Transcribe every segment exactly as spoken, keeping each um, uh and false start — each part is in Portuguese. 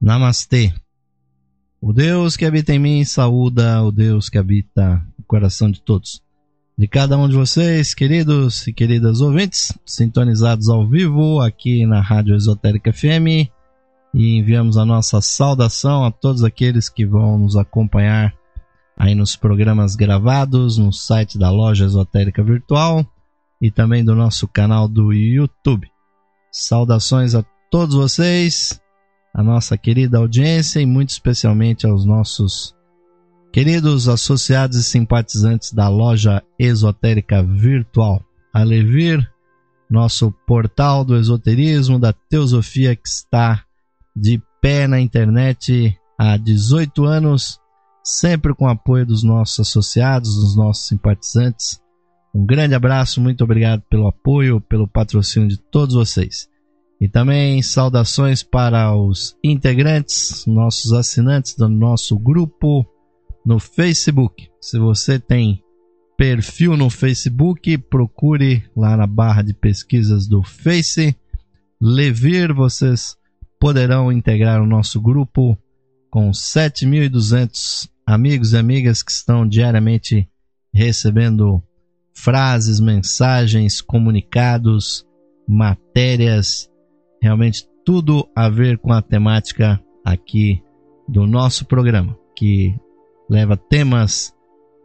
Namastê. O Deus que habita em mim saúda o Deus que habita no coração de todos. De cada um de vocês, queridos e queridas ouvintes, sintonizados ao vivo aqui na Rádio Esotérica F M, e enviamos a nossa saudação a todos aqueles que vão nos acompanhar aí nos programas gravados, no site da Loja Esotérica Virtual e também do nosso canal do YouTube. Saudações a todos vocês, a nossa querida audiência e muito especialmente aos nossos queridos associados e simpatizantes da Loja Esotérica Virtual, a Levir, nosso portal do esoterismo, da teosofia que está de pé na internet há dezoito anos, sempre com o apoio dos nossos associados, dos nossos simpatizantes. Um grande abraço, muito obrigado pelo apoio, pelo patrocínio de todos vocês. E também saudações para os integrantes, nossos assinantes do nosso grupo no Facebook. Se você tem perfil no Facebook, procure lá na barra de pesquisas do Face, Levir, vocês poderão integrar o nosso grupo com sete mil e duzentos amigos e amigas que estão diariamente recebendo frases, mensagens, comunicados, matérias, realmente tudo a ver com a temática aqui do nosso programa, que leva temas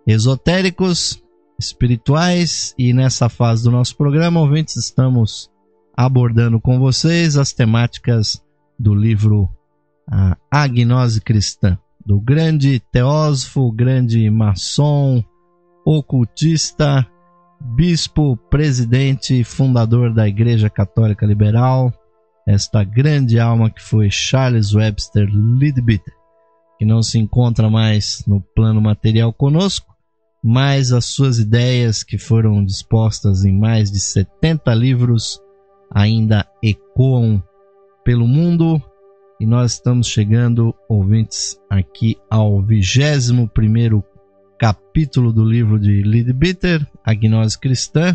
esotéricos, espirituais, e nessa fase do nosso programa, ouvintes, estamos abordando com vocês as temáticas do livro A Agnose Cristã, do grande teósofo, grande maçom, ocultista, bispo, presidente e fundador da Igreja Católica Liberal, esta grande alma que foi Charles Webster Leadbeater, que não se encontra mais no plano material conosco, mas as suas ideias, que foram dispostas em mais de setenta livros, ainda ecoam pelo mundo. E nós estamos chegando, ouvintes, aqui ao vigésimo primeiro capítulo do livro de Leadbeater, A Gnose Cristã,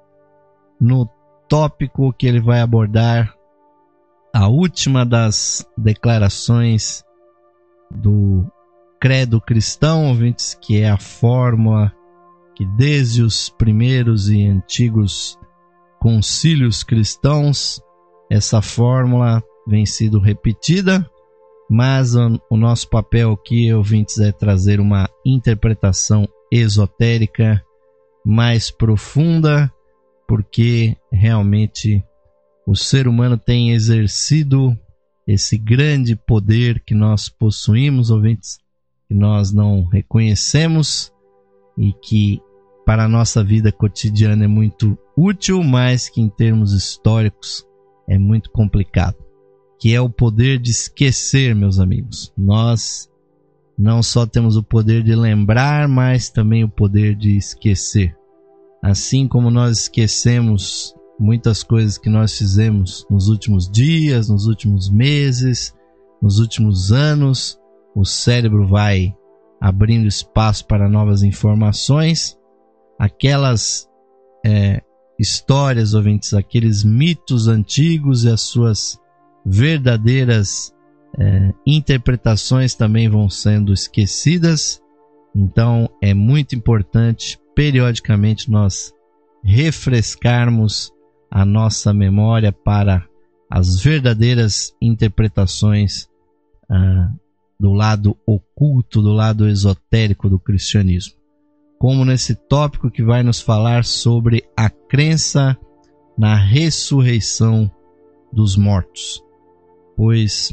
no tópico que ele vai abordar a última das declarações do credo cristão, ouvintes, que é a fórmula que desde os primeiros e antigos concílios cristãos, essa fórmula vem sido repetida, mas o, o nosso papel aqui, ouvintes, é trazer uma interpretação esotérica mais profunda, porque realmente o ser humano tem exercido esse grande poder que nós possuímos, ouvintes, que nós não reconhecemos e que para a nossa vida cotidiana é muito útil, mas que em termos históricos é muito complicado, que é o poder de esquecer, meus amigos. Nós não só temos o poder de lembrar, mas também o poder de esquecer. Assim como nós esquecemos muitas coisas que nós fizemos nos últimos dias, nos últimos meses, nos últimos anos, o cérebro vai abrindo espaço para novas informações. Aquelas é, histórias, ouvintes, aqueles mitos antigos e as suas verdadeiras é, interpretações também vão sendo esquecidas. Então é muito importante periodicamente nós refrescarmos a nossa memória para as verdadeiras interpretações ah, do lado oculto, do lado esotérico do cristianismo. Como nesse tópico que vai nos falar sobre a crença na ressurreição dos mortos. Pois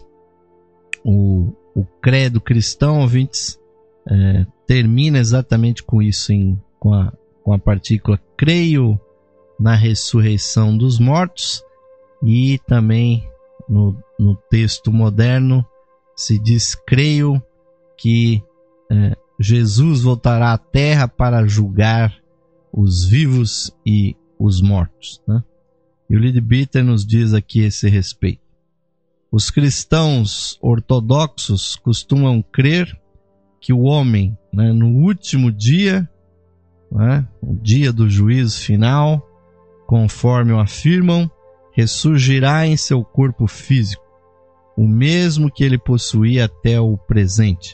o, o credo cristão, ouvintes, é, termina exatamente com isso, em, com, a, com a partícula creio na ressurreição dos mortos, e também no, no texto moderno se diz creio que é, Jesus voltará à terra para julgar os vivos e os mortos, né? E o Leadbeater nos diz aqui a esse respeito: os cristãos ortodoxos costumam crer que o homem, né, no último dia, né, o dia do juízo final, conforme o afirmam, ressurgirá em seu corpo físico, o mesmo que ele possuía até o presente.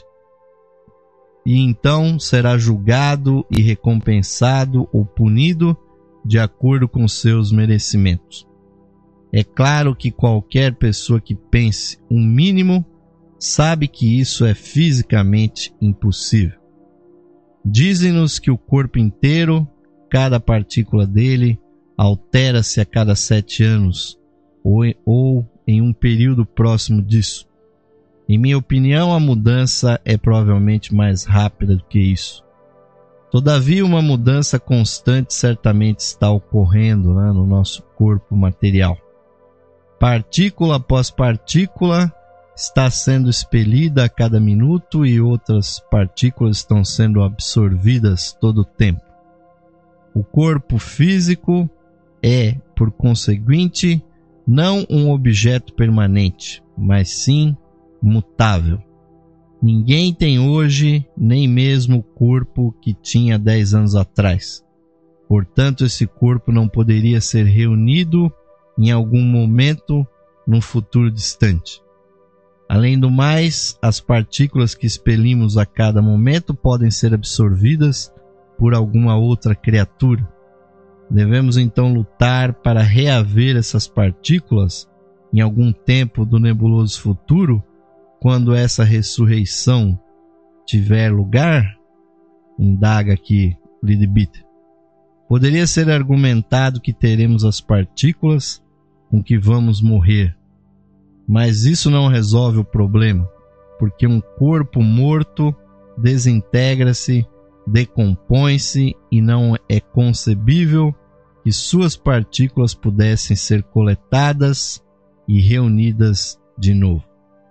E então será julgado e recompensado ou punido de acordo com seus merecimentos. É claro que qualquer pessoa que pense um mínimo sabe que isso é fisicamente impossível. Dizem-nos que o corpo inteiro, cada partícula dele, altera-se a cada sete anos, ou, ou em um período próximo disso. Em minha opinião, a mudança é provavelmente mais rápida do que isso. Todavia, uma mudança constante certamente está ocorrendo, né, no nosso corpo material. Partícula após partícula está sendo expelida a cada minuto e outras partículas estão sendo absorvidas todo o tempo. O corpo físico é, por conseguinte, não um objeto permanente, mas sim mutável. Ninguém tem hoje nem mesmo o corpo que tinha dez anos atrás. Portanto, esse corpo não poderia ser reunido em algum momento num futuro distante. Além do mais, as partículas que expelimos a cada momento podem ser absorvidas por alguma outra criatura. Devemos então lutar para reaver essas partículas em algum tempo do nebuloso futuro, quando essa ressurreição tiver lugar? Indaga aqui Leadbeater. Poderia ser argumentado que teremos as partículas com que vamos morrer, mas isso não resolve o problema, porque um corpo morto desintegra-se, decompõe-se e não é concebível que suas partículas pudessem ser coletadas e reunidas de novo.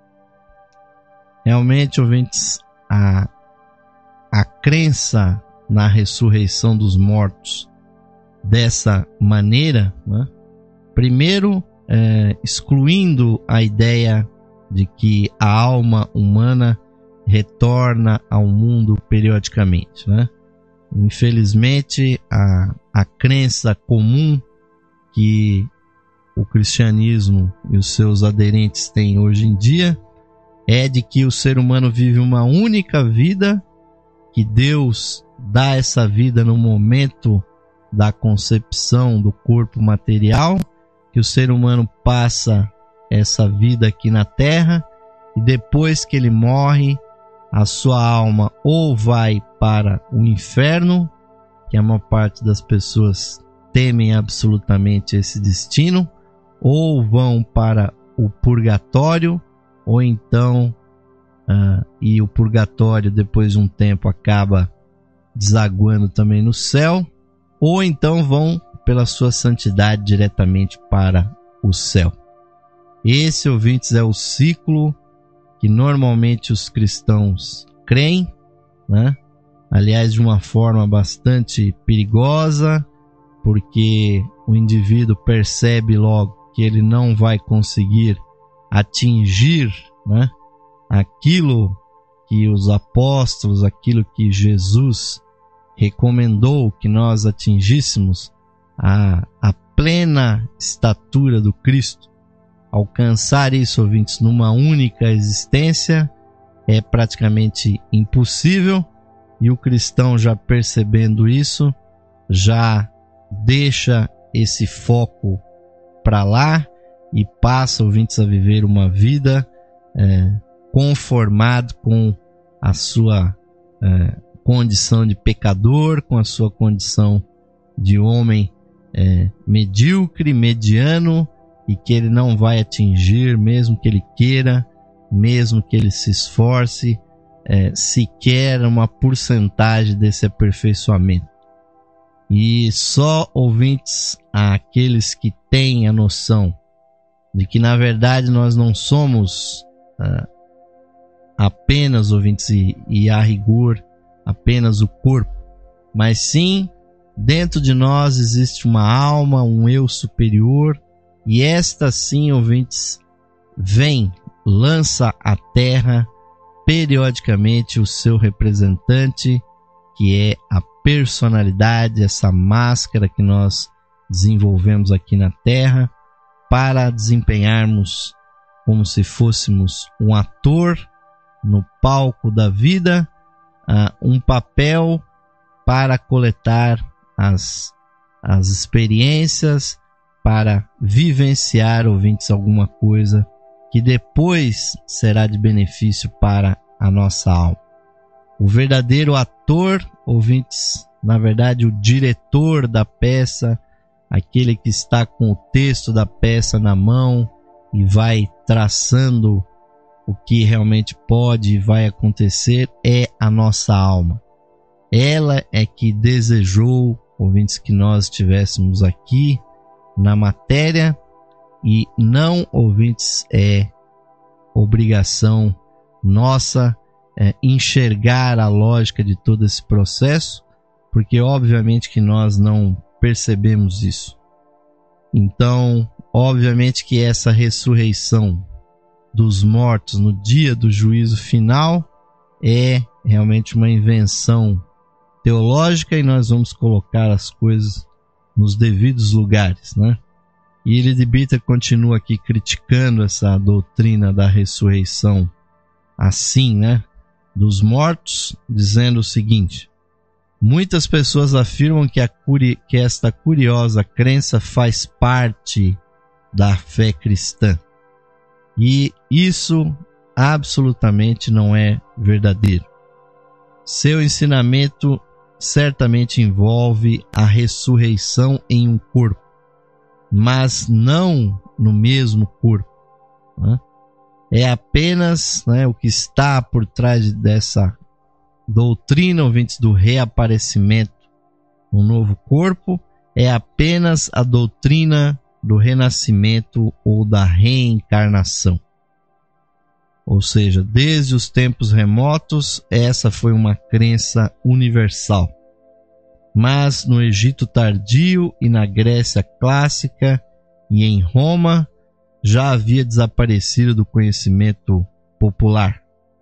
Realmente, ouvintes, a, a crença na ressurreição dos mortos dessa maneira, né? Primeiro, é, excluindo a ideia de que a alma humana retorna ao mundo periodicamente, né? Infelizmente, a, a crença comum que o cristianismo e os seus aderentes têm hoje em dia é de que o ser humano vive uma única vida, que Deus dá essa vida no momento da concepção do corpo material, que o ser humano passa essa vida aqui na Terra e depois que ele morre, a sua alma ou vai para o inferno, que a maior parte das pessoas temem absolutamente esse destino, ou vão para o purgatório, ou então, uh, e o purgatório depois de um tempo acaba desaguando também no céu, ou então vão pela sua santidade diretamente para o céu. Esse, ouvintes, é o ciclo que normalmente os cristãos creem, né? Aliás, de uma forma bastante perigosa, porque o indivíduo percebe logo que ele não vai conseguir atingir, né, aquilo que os apóstolos, aquilo que Jesus recomendou que nós atingíssemos, a, a plena estatura do Cristo. Alcançar isso, ouvintes, numa única existência é praticamente impossível, e o cristão, já percebendo isso, já deixa esse foco para lá e passa, ouvintes, a viver uma vida é, conformado com a sua é, condição de pecador, com a sua condição de homem é, medíocre, mediano, e que ele não vai atingir, mesmo que ele queira, mesmo que ele se esforce, é, sequer uma porcentagem desse aperfeiçoamento. E só, ouvintes, aqueles que têm a noção de que na verdade nós não somos uh, apenas, ouvintes, e, e a rigor apenas o corpo, mas sim dentro de nós existe uma alma, um eu superior, e esta sim, ouvintes, vem, lança à terra periodicamente o seu representante, que é a personalidade, essa máscara que nós desenvolvemos aqui na terra, para desempenharmos como se fôssemos um ator no palco da vida, uh, um papel para coletar as, as experiências, para vivenciar, ouvintes, alguma coisa que depois será de benefício para a nossa alma. O verdadeiro ator, ouvintes, na verdade o diretor da peça, aquele que está com o texto da peça na mão e vai traçando o que realmente pode e vai acontecer, é a nossa alma. Ela é que desejou, ouvintes, que nós estivéssemos aqui na matéria, e não, ouvintes, é obrigação nossa é, enxergar a lógica de todo esse processo, porque obviamente que nós não percebemos isso. Então, obviamente que essa ressurreição dos mortos no dia do juízo final é realmente uma invenção teológica, e nós vamos colocar as coisas nos devidos lugares, né? E ele de Bitter continua aqui criticando essa doutrina da ressurreição assim, né, dos mortos, dizendo o seguinte: muitas pessoas afirmam que, a curi- que esta curiosa crença faz parte da fé cristã. E isso absolutamente não é verdadeiro. Seu ensinamento certamente envolve a ressurreição em um corpo, mas não no mesmo corpo, né? É apenas, né, o que está por trás dessa doutrina, ouvintes, do reaparecimento no novo corpo, é apenas a doutrina do renascimento ou da reencarnação. Ou seja, desde os tempos remotos, essa foi uma crença universal. Mas no Egito tardio e na Grécia clássica e em Roma, já havia desaparecido do conhecimento popular.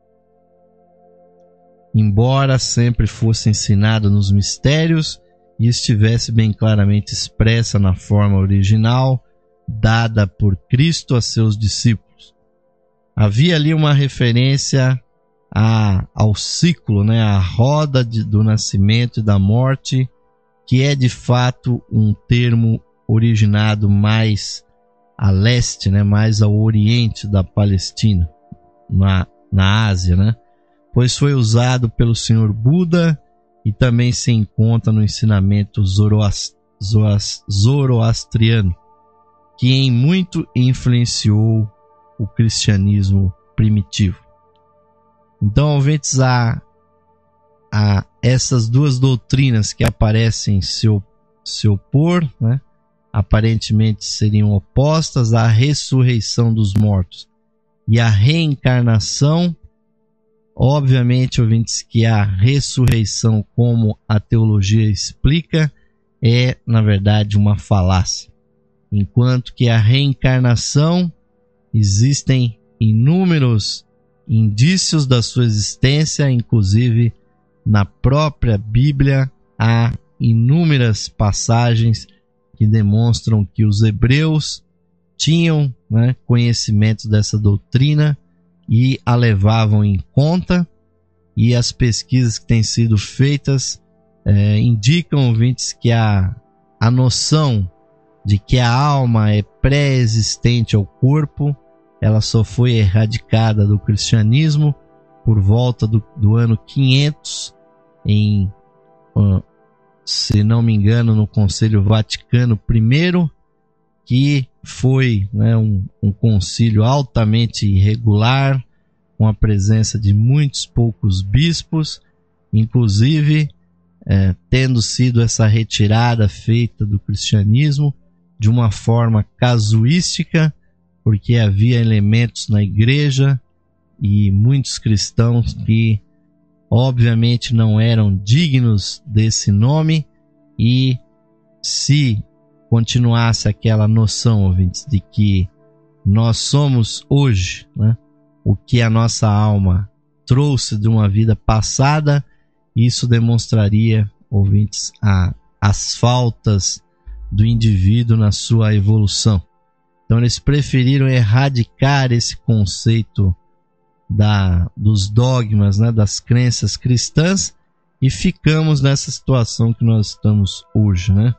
Embora sempre fosse ensinado nos mistérios e estivesse bem claramente expressa na forma original dada por Cristo a seus discípulos. Havia ali uma referência a, ao ciclo, né, à roda de, do nascimento e da morte, que é de fato um termo originado mais a leste, né, mais ao oriente da Palestina, na, na Ásia, né, pois foi usado pelo senhor Buda e também se encontra no ensinamento zoroast, zoroast, zoroastriano, que em muito influenciou o cristianismo primitivo. Então, ouvintes, a, a essas duas doutrinas que aparecem se, se opor, né, aparentemente seriam opostas à ressurreição dos mortos e à reencarnação. Obviamente, ouvintes, que a ressurreição, como a teologia explica, é, na verdade, uma falácia. Enquanto que a reencarnação, existem inúmeros indícios da sua existência, inclusive na própria Bíblia há inúmeras passagens que demonstram que os hebreus tinham, né, conhecimento dessa doutrina e a levavam em conta, e as pesquisas que têm sido feitas é, indicam, ouvintes, que a, a noção de que a alma é pré-existente ao corpo, ela só foi erradicada do cristianismo por volta do, do ano quinhentos, em, uh, se não me engano, no Concílio Vaticano I, que foi, né, um, um concílio altamente irregular, com a presença de muitos poucos bispos, inclusive é, tendo sido essa retirada feita do cristianismo de uma forma casuística, porque havia elementos na igreja e muitos cristãos que obviamente não eram dignos desse nome, e se continuasse aquela noção, ouvintes, de que nós somos hoje, né, o que a nossa alma trouxe de uma vida passada, isso demonstraria, ouvintes, a, as faltas do indivíduo na sua evolução. Então eles preferiram erradicar esse conceito da, dos dogmas, né, das crenças cristãs, e ficamos nessa situação que nós estamos hoje, né?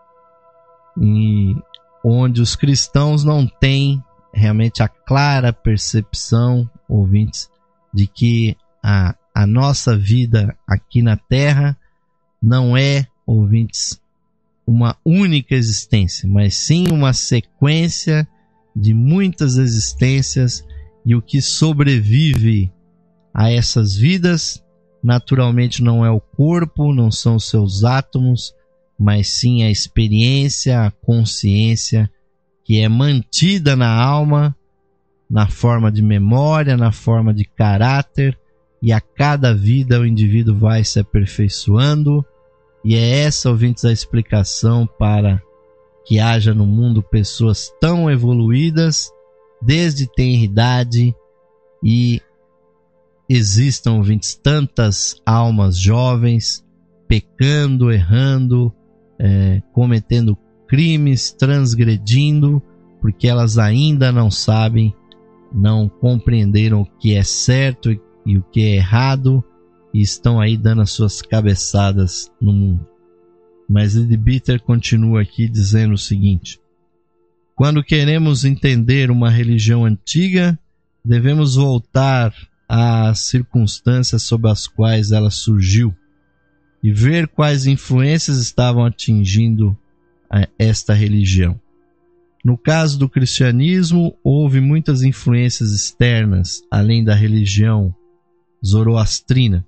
E onde os cristãos não têm realmente a clara percepção, ouvintes, de que a, a nossa vida aqui na Terra não é, ouvintes, uma única existência, mas sim uma sequência de muitas existências, e o que sobrevive a essas vidas naturalmente não é o corpo, não são os seus átomos, mas sim a experiência, a consciência que é mantida na alma, na forma de memória, na forma de caráter, e a cada vida o indivíduo vai se aperfeiçoando. E é essa, ouvintes, a explicação para que haja no mundo pessoas tão evoluídas desde tenra idade, e existam, ouvintes, tantas almas jovens pecando, errando, é, cometendo crimes, transgredindo, porque elas ainda não sabem, não compreenderam o que é certo e, e o que é errado, e estão aí dando as suas cabeçadas no mundo. Mas Leadbeater continua aqui dizendo o seguinte: quando queremos entender uma religião antiga, devemos voltar às circunstâncias sob as quais ela surgiu e ver quais influências estavam atingindo esta religião. No caso do cristianismo, houve muitas influências externas, além da religião zoroastrina,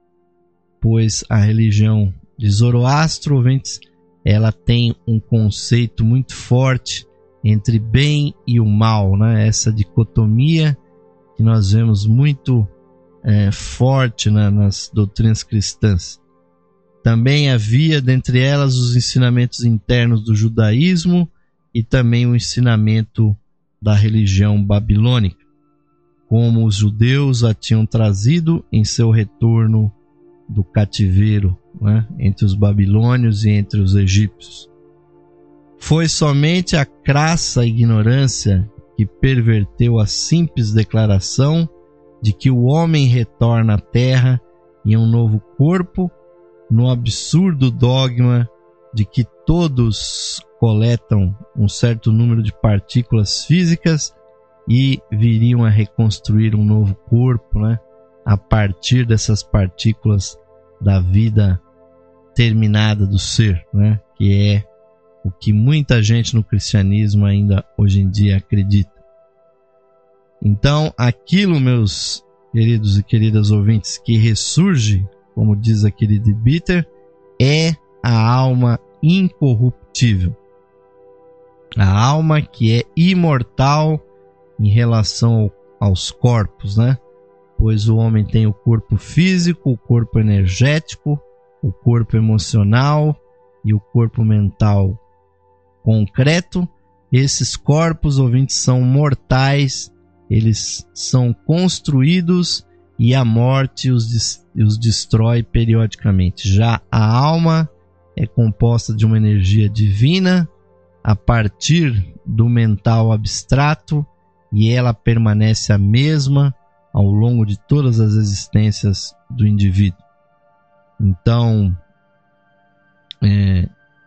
pois a religião de Zoroastro, ouvintes, ela tem um conceito muito forte entre bem e o mal, né? Essa dicotomia que nós vemos muito é, forte, né, nas doutrinas cristãs. Também havia dentre elas os ensinamentos internos do judaísmo e também o ensinamento da religião babilônica, como os judeus a tinham trazido em seu retorno do cativeiro, né, entre os babilônios e entre os egípcios. Foi somente a crassa ignorância que perverteu a simples declaração de que o homem retorna à terra em um novo corpo, no absurdo dogma de que todos coletam um certo número de partículas físicas e viriam a reconstruir um novo corpo, né, a partir dessas partículas da vida terminada do ser, né, que é o que muita gente no cristianismo ainda hoje em dia acredita. Então, aquilo, meus queridos e queridas ouvintes, que ressurge, como diz aqui Leadbeater, é a alma incorruptível. A alma que é imortal em relação ao, aos corpos, né? Pois o homem tem o corpo físico, o corpo energético, o corpo emocional e o corpo mental concreto. Esses corpos, ouvintes, são mortais, eles são construídos e a morte os, os destrói periodicamente. Já a alma é composta de uma energia divina a partir do mental abstrato, e ela permanece a mesma ao longo de todas as existências do indivíduo. Então, é,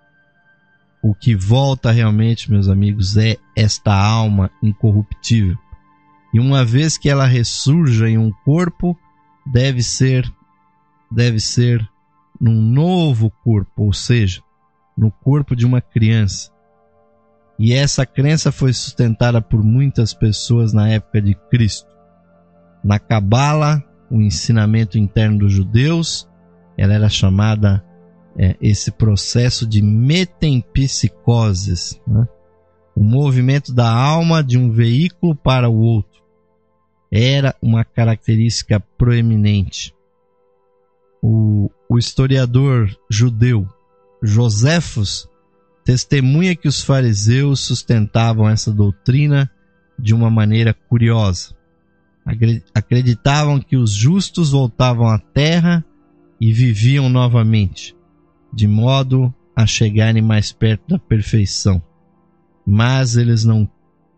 o que volta realmente, meus amigos, é esta alma incorruptível. E uma vez que ela ressurja em um corpo, deve ser, deve ser num novo corpo, ou seja, no corpo de uma criança. E essa crença foi sustentada por muitas pessoas na época de Cristo. Na Cabala, o ensinamento interno dos judeus, ela era chamada, é, esse processo de metempsicoses, né? O movimento da alma de um veículo para o outro. Era uma característica proeminente. O, o historiador judeu Joséfos testemunha que os fariseus sustentavam essa doutrina de uma maneira curiosa. Acreditavam que os justos voltavam à terra e viviam novamente, de modo a chegarem mais perto da perfeição. Mas eles não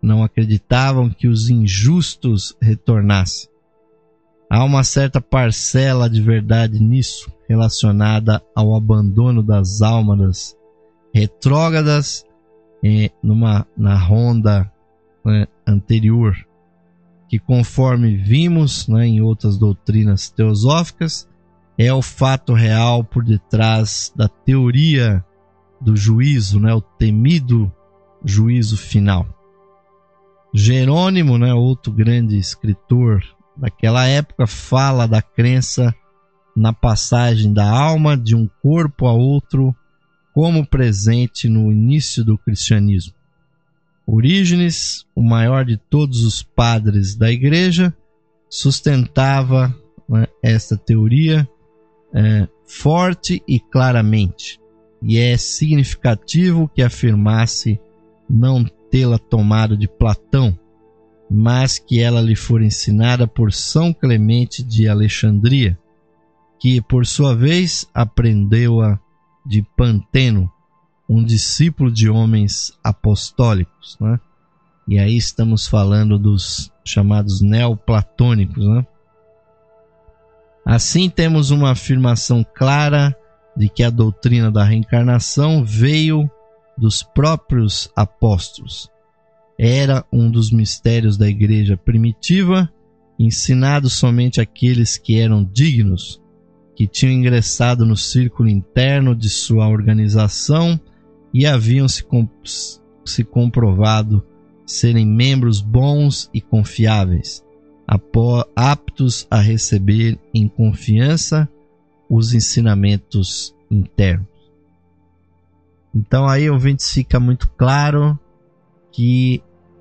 não acreditavam que os injustos retornassem. Há uma certa parcela de verdade nisso, relacionada ao abandono das almas retrógradas eh, numa, na ronda eh, anterior, que conforme vimos, né, em outras doutrinas teosóficas, é o fato real por detrás da teoria do juízo, né, o temido juízo final. Jerônimo, né, outro grande escritor daquela época, fala da crença na passagem da alma de um corpo a outro como presente no início do cristianismo. Orígenes, o maior de todos os padres da igreja, sustentava, né, esta teoria é, forte e claramente, e é significativo que afirmasse não tê-la tomado de Platão, mas que ela lhe for ensinada por São Clemente de Alexandria, que por sua vez aprendeu-a de Panteno, um discípulo de homens apostólicos, né? E aí estamos falando dos chamados neoplatônicos, né? Assim temos uma afirmação clara de que a doutrina da reencarnação veio dos próprios apóstolos. Era um dos mistérios da igreja primitiva, ensinado somente àqueles que eram dignos, que tinham ingressado no círculo interno de sua organização e haviam se, comp se comprovado serem membros bons e confiáveis, aptos a receber em confiança os ensinamentos internos. Então aí, ouvintes, fica muito claro que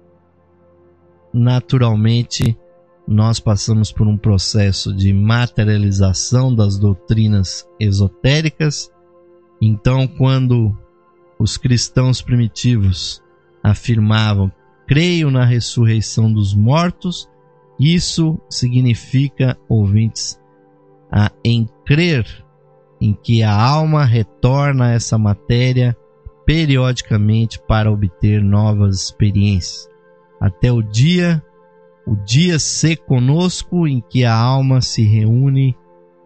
naturalmente nós passamos por um processo de materialização das doutrinas esotéricas. Então, quando os cristãos primitivos afirmavam: creio na ressurreição dos mortos, isso significa, ouvintes, a, em crer em que a alma retorna a essa matéria periodicamente para obter novas experiências, até o dia o dia ser conosco, em que a alma se reúne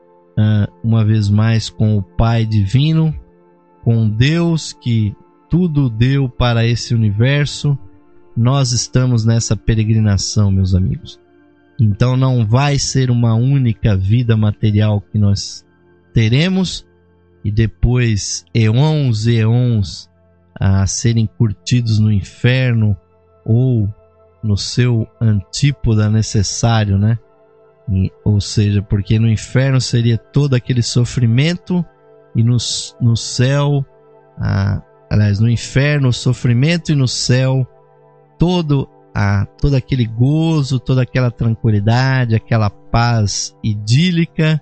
uh, uma vez mais com o Pai Divino, com Deus que tudo deu para esse universo. Nós estamos nessa peregrinação, meus amigos. Então não vai ser uma única vida material que nós teremos e depois eons e eons a serem curtidos no inferno ou no seu antípoda necessário, né? E, ou seja, porque no inferno seria todo aquele sofrimento e no, no céu, ah, aliás, no inferno o sofrimento e no céu todo, ah, todo aquele gozo, toda aquela tranquilidade, aquela paz idílica.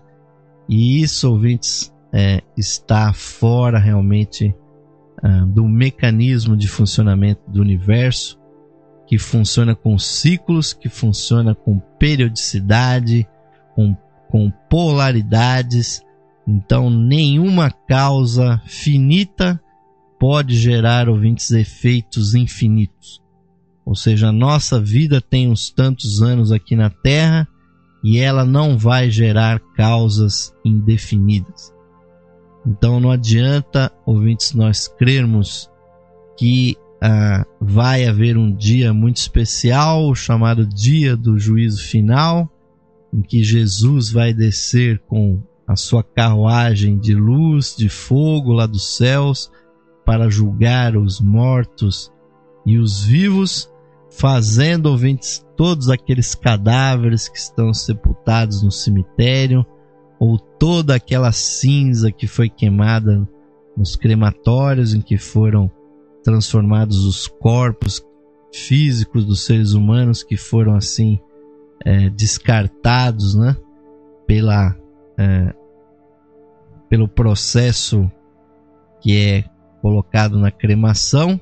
E isso, ouvintes, é, está fora realmente ah, do mecanismo de funcionamento do universo, que funciona com ciclos, que funciona com periodicidade, com, com polaridades. Então, nenhuma causa finita pode gerar, ouvintes, efeitos infinitos. Ou seja, a nossa vida tem uns tantos anos aqui na Terra e ela não vai gerar causas indefinidas. Então, não adianta, ouvintes, nós crermos que Ah, vai haver um dia muito especial, chamado dia do juízo final, em que Jesus vai descer com a sua carruagem de luz, de fogo lá dos céus, para julgar os mortos e os vivos, fazendo, ouvintes, todos aqueles cadáveres que estão sepultados no cemitério, ou toda aquela cinza que foi queimada nos crematórios em que foram transformados os corpos físicos dos seres humanos que foram assim é, descartados, né, pela, é, pelo processo que é colocado na cremação.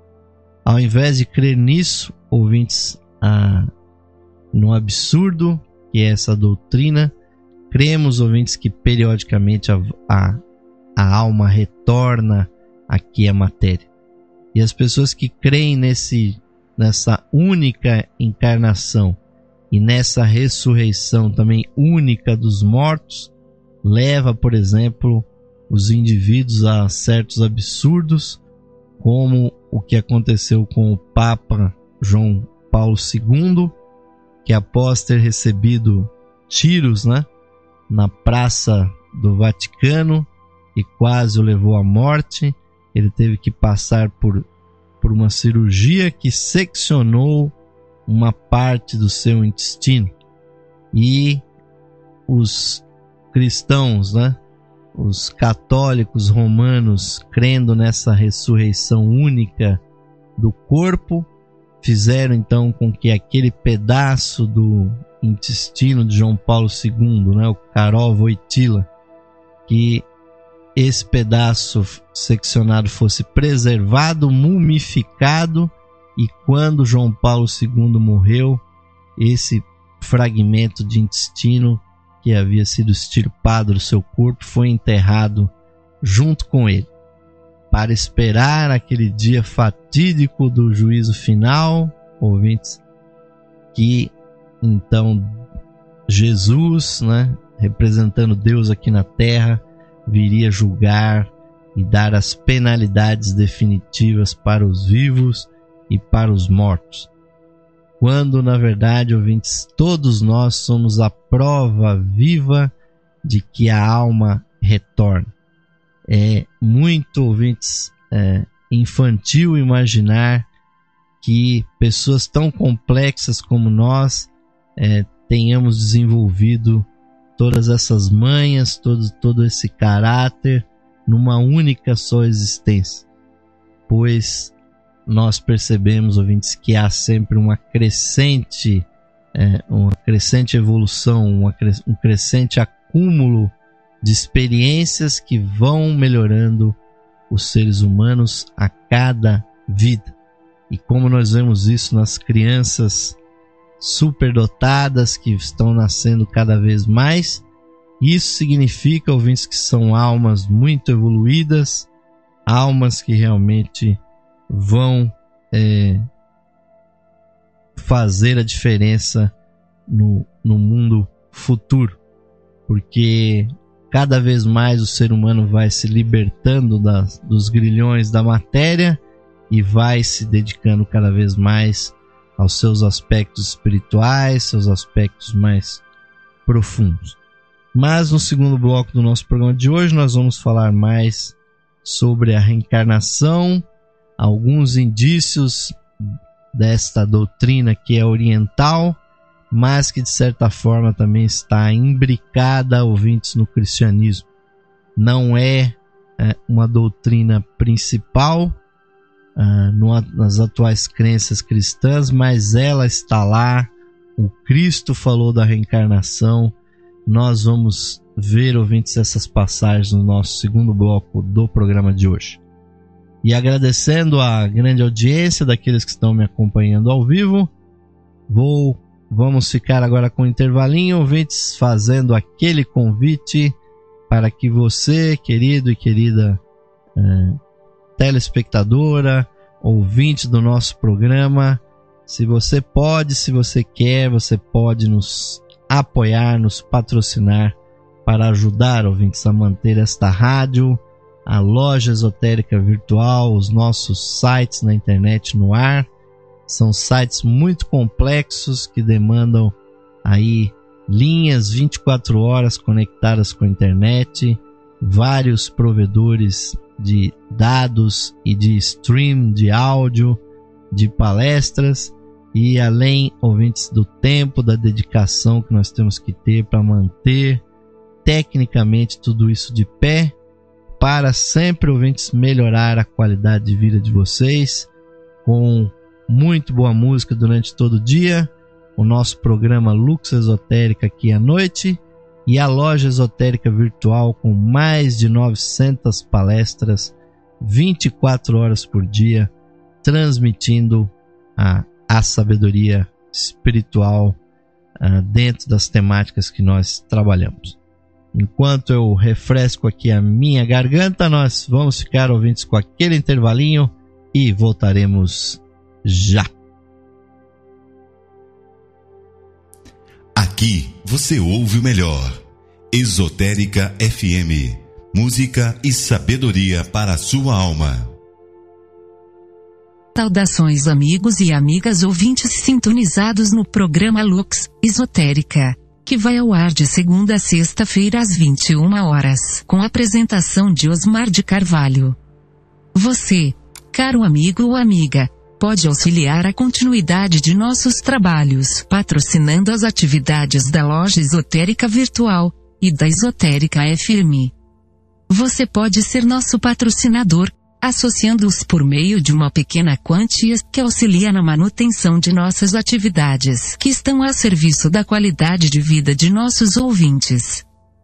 Ao invés de crer nisso, ouvintes, ah, no absurdo que é essa doutrina, cremos, ouvintes, que periodicamente a, a, a alma retorna aqui à matéria. E as pessoas que creem nesse, nessa única encarnação e nessa ressurreição também única dos mortos, leva, por exemplo, os indivíduos a certos absurdos, como o que aconteceu com o Papa João Paulo segundo, que após ter recebido tiros, né, na Praça do Vaticano, e quase o levou à morte, ele teve que passar por, por uma cirurgia que seccionou uma parte do seu intestino. E os cristãos, né, os católicos romanos, crendo nessa ressurreição única do corpo, fizeram então com que aquele pedaço do intestino de João Paulo segundo, né, o Karol Wojtyła, que esse pedaço seccionado fosse preservado, mumificado, e quando João Paulo segundo morreu, esse fragmento de intestino que havia sido extirpado do seu corpo foi enterrado junto com ele, para esperar aquele dia fatídico do juízo final, ouvintes, que então Jesus, né, representando Deus aqui na terra, viria julgar e dar as penalidades definitivas para os vivos e para os mortos. Quando, na verdade, ouvintes, todos nós somos a prova viva de que a alma retorna. É muito, ouvintes, é, infantil imaginar que pessoas tão complexas como nós é, tenhamos desenvolvido todas essas manhas, todo, todo esse caráter numa única só existência. Pois nós percebemos, ouvintes, que há sempre uma crescente, é, uma crescente evolução, uma, um crescente acúmulo de experiências que vão melhorando os seres humanos a cada vida. E como nós vemos isso nas crianças superdotadas que estão nascendo cada vez mais, isso significa, ouvintes, que são almas muito evoluídas, almas que realmente vão é, fazer a diferença no, no mundo futuro, porque cada vez mais o ser humano vai se libertando das, dos grilhões da matéria e vai se dedicando cada vez mais aos seus aspectos espirituais, seus aspectos mais profundos. Mas no segundo bloco do nosso programa de hoje nós vamos falar mais sobre a reencarnação, alguns indícios desta doutrina que é oriental, mas que de certa forma também está imbricada, ouvintes, no cristianismo. Não é, é uma doutrina principal uh, no, nas atuais crenças cristãs, mas ela está lá. O Cristo falou da reencarnação. Nós vamos ver, ouvintes, essas passagens no nosso segundo bloco do programa de hoje. E agradecendo a grande audiência daqueles que estão me acompanhando ao vivo, vou, vamos ficar agora com um intervalinho, ouvintes, fazendo aquele convite para que você, querido e querida é, telespectadora, ouvinte do nosso programa, se você pode, se você quer, você pode nos apoiar, nos patrocinar para ajudar, ouvintes, a manter esta rádio, a loja esotérica virtual, os nossos sites na internet no ar. São sites muito complexos que demandam aí linhas vinte e quatro horas conectadas com a internet, vários provedores de dados e de stream de áudio, de palestras, e além, ouvintes, do tempo, da dedicação que nós temos que ter para manter tecnicamente tudo isso de pé, para sempre, ouvintes, melhorar a qualidade de vida de vocês, com muito boa música durante todo o dia, o nosso programa Lux Esotérica aqui à noite, e a loja esotérica virtual com mais de novecentas palestras, vinte e quatro horas por dia, transmitindo a, a sabedoria espiritual uh, dentro das temáticas que nós trabalhamos. Enquanto eu refresco aqui a minha garganta, nós vamos ficar, ouvintes, com aquele intervalinho e voltaremos já. Aqui você ouve o melhor. Esotérica F M. Música e sabedoria para a sua alma. Saudações amigos e amigas ouvintes sintonizados no programa Lux Esotérica, que vai ao ar de segunda a sexta-feira às vinte e uma horas, com a apresentação de Osmar de Carvalho. Você, caro amigo ou amiga, pode auxiliar a continuidade de nossos trabalhos, patrocinando as atividades da Loja Esotérica Virtual e da Esotérica F M. Você pode ser nosso patrocinador, associando-os por meio de uma pequena quantia que auxilia na manutenção de nossas atividades, que estão a serviço da qualidade de vida de nossos ouvintes.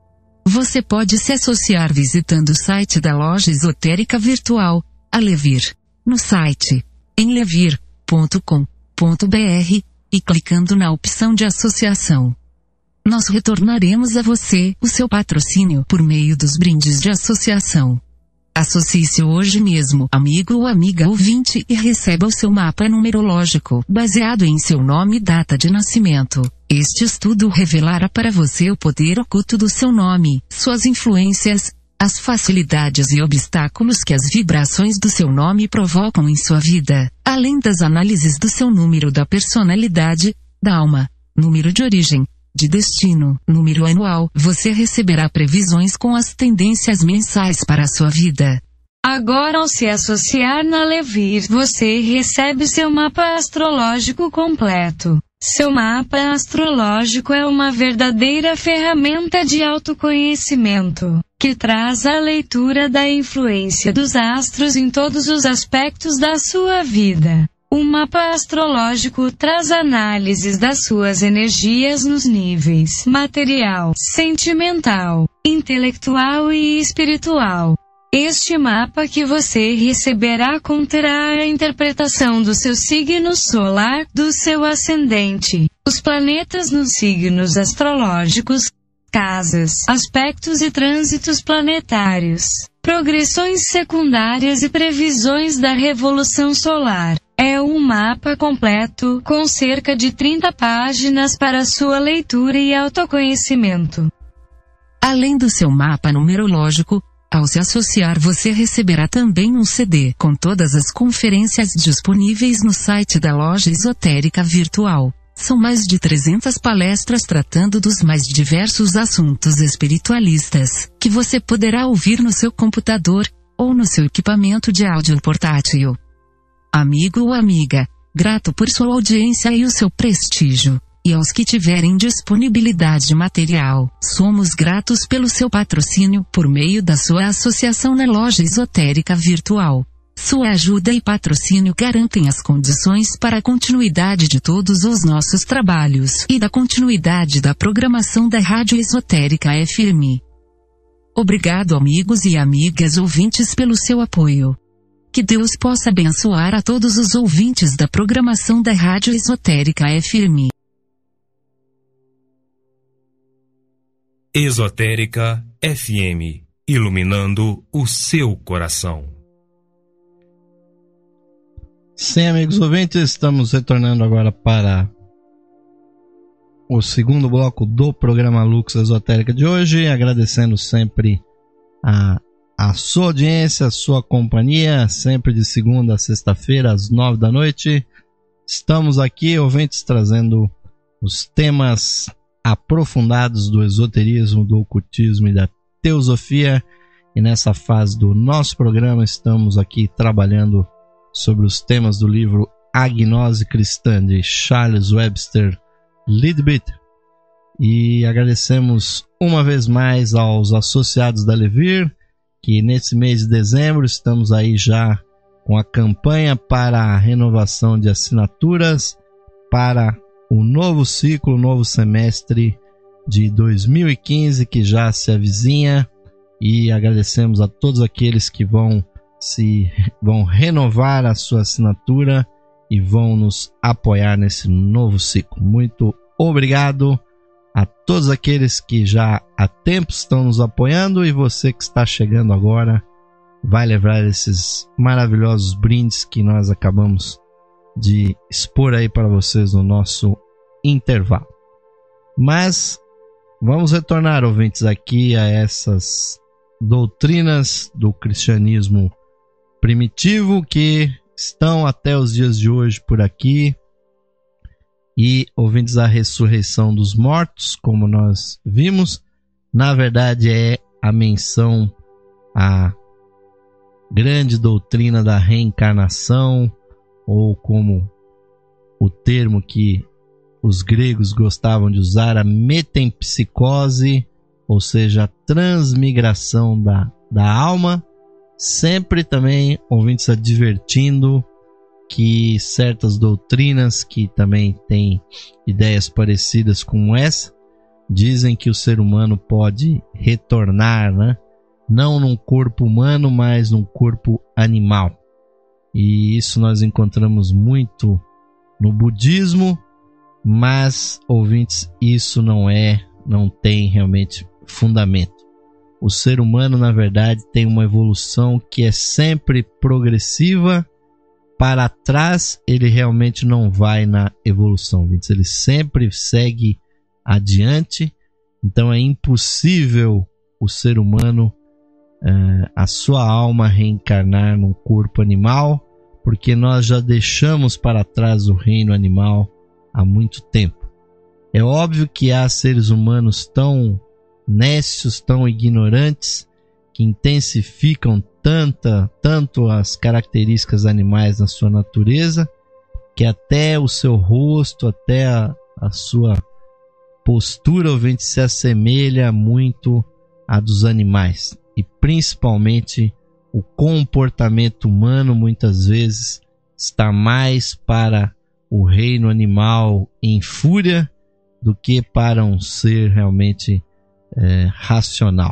Você pode se associar visitando o site da Loja Esotérica Virtual, a Levir, no site em levir ponto com ponto b r e clicando na opção de associação. Nós retornaremos a você o seu patrocínio por meio dos brindes de associação. Associe-se hoje mesmo, amigo ou amiga ouvinte, e receba o seu mapa numerológico, baseado em seu nome e data de nascimento. Este estudo revelará para você o poder oculto do seu nome, suas influências, as facilidades e obstáculos que as vibrações do seu nome provocam em sua vida, além das análises do seu número da personalidade, da alma, número de origem, de destino, número anual. Você receberá previsões com as tendências mensais para a sua vida. Agora, ao se associar na Levir, você recebe seu mapa astrológico completo. Seu mapa astrológico é uma verdadeira ferramenta de autoconhecimento, que traz a leitura da influência dos astros em todos os aspectos da sua vida. O mapa astrológico traz análises das suas energias nos níveis material, sentimental, intelectual e espiritual. Este mapa que você receberá conterá a interpretação do seu signo solar, do seu ascendente, os planetas nos signos astrológicos, casas, aspectos e trânsitos planetários, progressões secundárias e previsões da revolução solar. É um mapa completo, com cerca de trinta páginas para sua leitura e autoconhecimento. Além do seu mapa numerológico, ao se associar você receberá também um C D com todas as conferências disponíveis no site da Loja Esotérica Virtual. São mais de trezentas palestras tratando dos mais diversos assuntos espiritualistas, que você poderá ouvir no seu computador, ou no seu equipamento de áudio portátil. Amigo ou amiga, grato por sua audiência e o seu prestígio. E aos que tiverem disponibilidade material, somos gratos pelo seu patrocínio por meio da sua associação na Loja Esotérica Virtual. Sua ajuda e patrocínio garantem as condições para a continuidade de todos os nossos trabalhos e da continuidade da programação da Rádio Esotérica F M. Obrigado, amigos e amigas ouvintes, pelo seu apoio. Que Deus possa abençoar a todos os ouvintes da programação da Rádio Esotérica F M. Esotérica F M, iluminando o seu coração. Sim, amigos ouvintes, estamos retornando agora para o segundo bloco do programa Lux Esotérica de hoje, agradecendo sempre a, a sua audiência, a sua companhia, sempre de segunda a sexta-feira às nove da noite. Estamos aqui, ouvintes, trazendo os temas aprofundados do esoterismo, do ocultismo e da teosofia, e nessa fase do nosso programa estamos aqui trabalhando sobre os temas do livro A Gnose Cristã, de Charles Webster Leadbeater, e agradecemos uma vez mais aos associados da Levir, que nesse mês de dezembro estamos aí já com a campanha para a renovação de assinaturas para o novo ciclo, o novo semestre de dois mil e quinze que já se avizinha, e agradecemos a todos aqueles que vão se vão renovar a sua assinatura e vão nos apoiar nesse novo ciclo. Muito obrigado a todos aqueles que já há tempo estão nos apoiando, e você que está chegando agora vai levar esses maravilhosos brindes que nós acabamos de expor aí para vocês no nosso intervalo. Mas vamos retornar, ouvintes, aqui a essas doutrinas do cristianismo primitivo que estão até os dias de hoje por aqui. E, ouvintes, a ressurreição dos mortos, como nós vimos, na verdade é a menção à grande doutrina da reencarnação, ou como o termo que os gregos gostavam de usar, a metempsicose, ou seja, a transmigração da, da alma, sempre também, ouvintes, advertindo que certas doutrinas que também têm ideias parecidas com essa, dizem que o ser humano pode retornar, né? Não num corpo humano, mas num corpo animal. E isso nós encontramos muito no budismo, mas, ouvintes, isso não é, não tem realmente fundamento. O ser humano, na verdade, tem uma evolução que é sempre progressiva. Para trás, ele realmente não vai na evolução, ouvintes. Ele sempre segue adiante. Então é impossível o ser humano, uh, a sua alma, reencarnar num corpo animal, porque nós já deixamos para trás o reino animal há muito tempo. É óbvio que há seres humanos tão nécios, tão ignorantes, que intensificam tanta, tanto as características animais na sua natureza, que até o seu rosto, até a, a sua postura, ouvinte, se assemelha muito à dos animais. E principalmente o comportamento humano muitas vezes está mais para o reino animal em fúria do que para um ser realmente é, racional.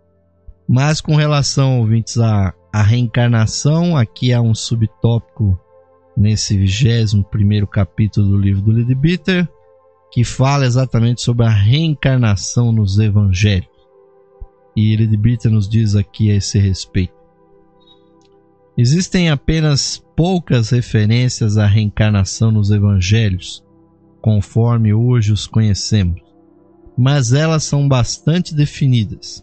Mas com relação, ouvintes, à, à reencarnação, aqui há um subtópico nesse vigésimo primeiro capítulo do livro do Leadbeater, que fala exatamente sobre a reencarnação nos evangelhos. E Leadbeater nos diz aqui a esse respeito: existem apenas poucas referências à reencarnação nos evangelhos, conforme hoje os conhecemos, mas elas são bastante definidas.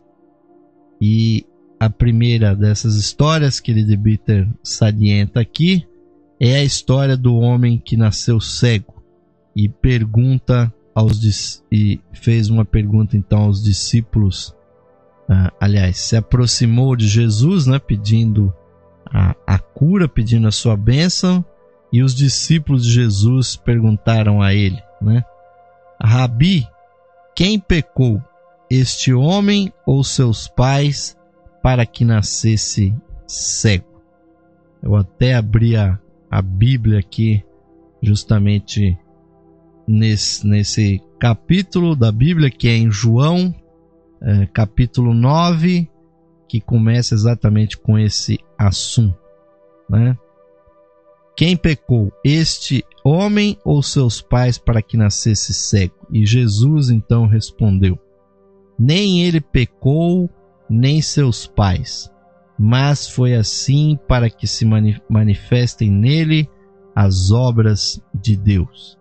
E a primeira dessas histórias que Leadbeater salienta aqui é a história do homem que nasceu cego e pergunta aos e fez uma pergunta então aos discípulos, ah, aliás, se aproximou de Jesus, né, pedindo a, a cura, pedindo a sua bênção, e os discípulos de Jesus perguntaram a ele, né, Rabi, quem pecou, este homem ou seus pais, para que nascesse cego? Eu até abri a, a Bíblia aqui, justamente nesse, nesse capítulo da Bíblia, que é em João, é, capítulo nove, que começa exatamente com esse assunto, né? Quem pecou, este homem ou seus pais, para que nascesse cego? E Jesus então respondeu: nem ele pecou, nem seus pais, mas foi assim para que se manifestem nele as obras de Deus.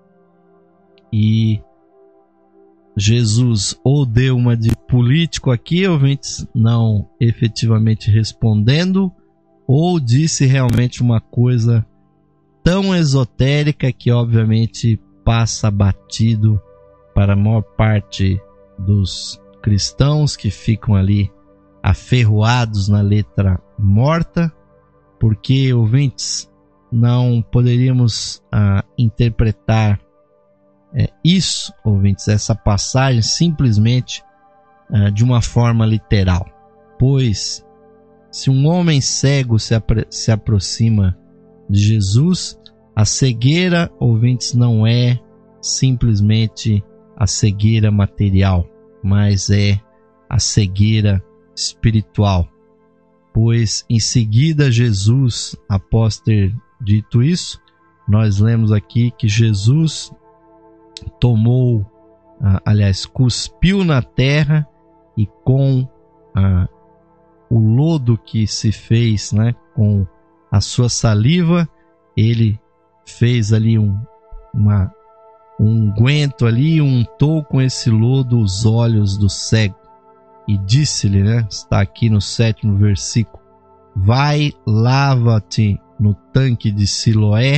E Jesus ou deu uma de político aqui, ouvintes, não efetivamente respondendo, ou disse realmente uma coisa tão esotérica que obviamente passa batido para a maior parte dos cristãos que ficam ali aferroados na letra morta, porque, ouvintes, não poderíamos ah, interpretar é, isso, ouvintes, essa passagem simplesmente ah, de uma forma literal, pois se um homem cego se, apro- se aproxima de Jesus, a cegueira, ouvintes, não é simplesmente a cegueira material, mas é a cegueira espiritual. Pois em seguida Jesus, após ter dito isso, nós lemos aqui que Jesus tomou, ah, aliás, cuspiu na terra e com ah, o lodo que se fez, né, com a sua saliva, ele fez ali um, uma um unguento ali, untou com esse lodo os olhos do cego. E disse-lhe, né, está aqui no sétimo versículo, vai, lava-te no tanque de Siloé,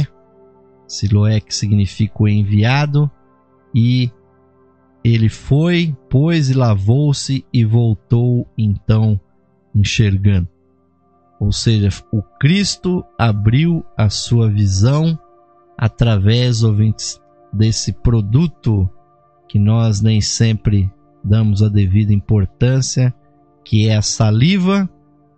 Siloé que significa o enviado, e ele foi, pôs e lavou-se e voltou então enxergando. Ou seja, o Cristo abriu a sua visão através, ouvintes, desse produto que nós nem sempre damos a devida importância, que é a saliva,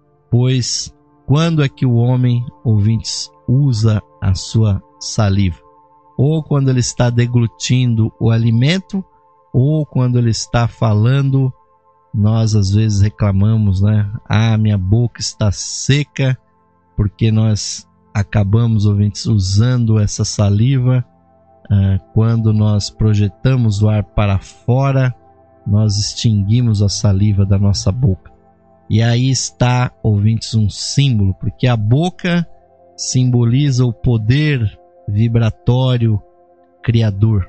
pois quando é que o homem, ouvintes, usa a sua saliva? Ou quando ele está deglutindo o alimento, ou quando ele está falando. Nós às vezes reclamamos, né? Ah, minha boca está seca, porque nós acabamos, ouvintes, usando essa saliva. Ah, quando nós projetamos o ar para fora, nós extinguimos a saliva da nossa boca. E aí está, ouvintes, um símbolo, porque a boca simboliza o poder vibratório criador.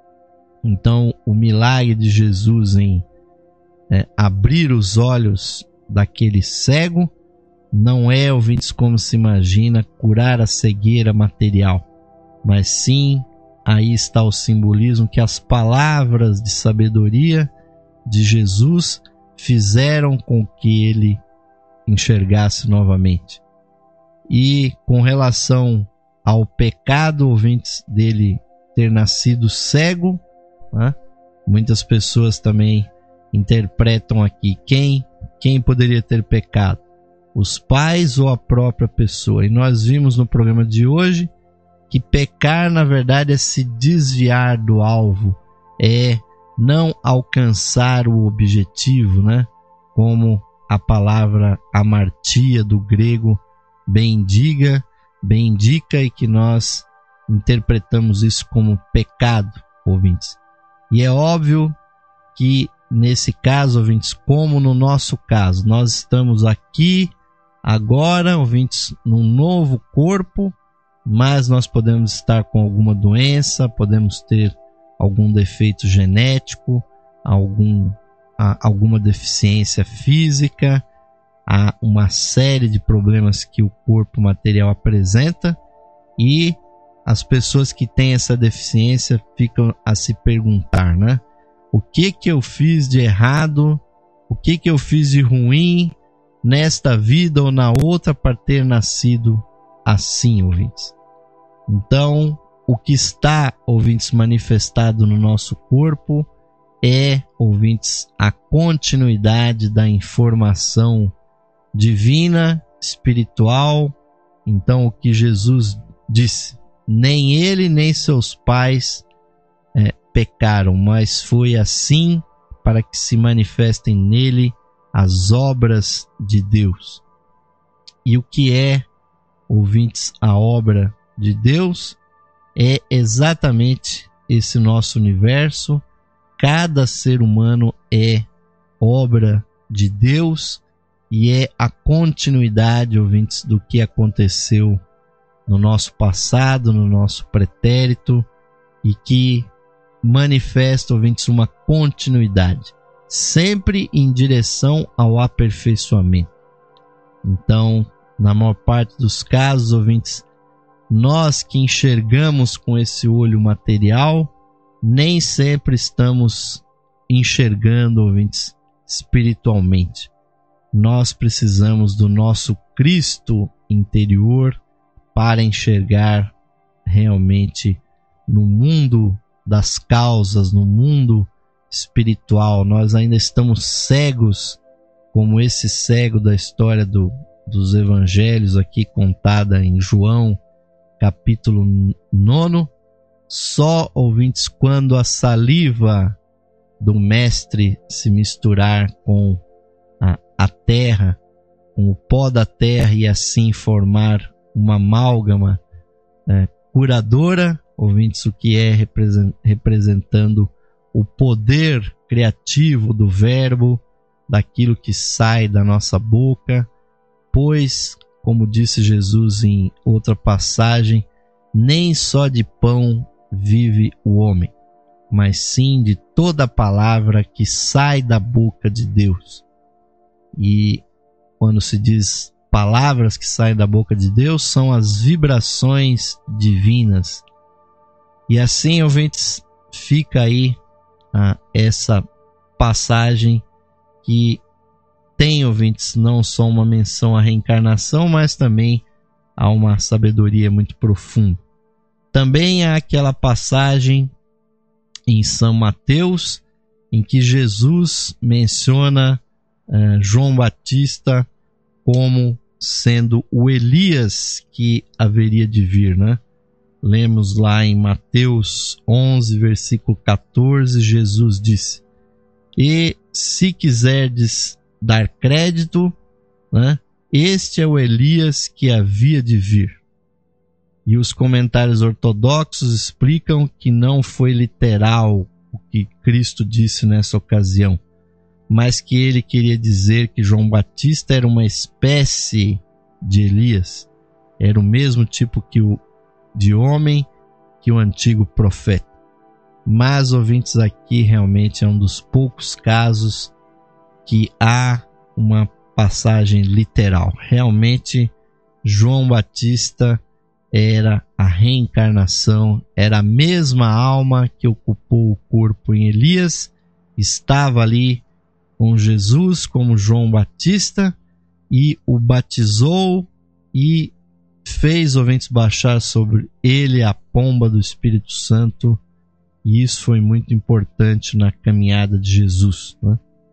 Então, o milagre de Jesus em é, abrir os olhos daquele cego não é, ouvintes, como se imagina, curar a cegueira material, mas sim, aí está o simbolismo que as palavras de sabedoria de Jesus fizeram com que ele enxergasse novamente. E com relação ao pecado, ouvintes, dele ter nascido cego, né? Muitas pessoas também interpretam aqui quem, quem poderia ter pecado, os pais ou a própria pessoa. E nós vimos no programa de hoje que pecar, na verdade, é se desviar do alvo, é não alcançar o objetivo, né? Como a palavra amartia do grego bem diga, bem indica, e que nós interpretamos isso como pecado, ouvintes. E é óbvio que nesse caso, ouvintes, como no nosso caso, nós estamos aqui agora, ouvintes, num novo corpo, mas nós podemos estar com alguma doença, podemos ter algum defeito genético, algum, alguma deficiência física, há uma série de problemas que o corpo material apresenta, e as pessoas que têm essa deficiência ficam a se perguntar, né? O que que eu fiz de errado? O que que eu fiz de ruim nesta vida ou na outra para ter nascido assim, ouvintes? Então, o que está, ouvintes, manifestado no nosso corpo é, ouvintes, a continuidade da informação divina, espiritual. Então, o que Jesus disse, nem ele nem seus pais é, pecaram, mas foi assim para que se manifestem nele as obras de Deus. E o que é, ouvintes, a obra de Deus? É exatamente esse nosso universo. Cada ser humano é obra de Deus e é a continuidade, ouvintes, do que aconteceu no nosso passado, no nosso pretérito, e que manifesta, ouvintes, uma continuidade, sempre em direção ao aperfeiçoamento. Então, na maior parte dos casos, ouvintes, nós que enxergamos com esse olho material, nem sempre estamos enxergando, ouvintes, espiritualmente. Nós precisamos do nosso Cristo interior para enxergar realmente no mundo das causas, no mundo espiritual. Nós ainda estamos cegos, como esse cego da história do, dos evangelhos aqui contada em João, capítulo nove. Só, ouvintes, quando a saliva do mestre se misturar com a, a terra, com o pó da terra, e assim formar uma amálgama é, curadora, ouvintes, o que é representando o poder criativo do verbo, daquilo que sai da nossa boca, pois, como disse Jesus em outra passagem, nem só de pão vive o homem, mas sim de toda palavra que sai da boca de Deus. E quando se diz palavras que saem da boca de Deus, são as vibrações divinas. E assim, ouvintes, fica aí ah, essa passagem que tem, ouvintes, não só uma menção à reencarnação, mas também a uma sabedoria muito profunda. Também há aquela passagem em São Mateus, em que Jesus menciona uh, João Batista como sendo o Elias que haveria de vir, né? Lemos lá em Mateus onze, versículo catorze, Jesus disse: e se quiserdes dar crédito, né, este é o Elias que havia de vir. E os comentários ortodoxos explicam que não foi literal o que Cristo disse nessa ocasião, mas que ele queria dizer que João Batista era uma espécie de Elias, era o mesmo tipo que o, de homem que o antigo profeta. Mas, ouvintes, aqui realmente é um dos poucos casos que há uma passagem literal. Realmente, João Batista era a reencarnação, era a mesma alma que ocupou o corpo em Elias, estava ali com Jesus como João Batista e o batizou e fez, ouvintes, baixar sobre ele a pomba do Espírito Santo, e isso foi muito importante na caminhada de Jesus, né?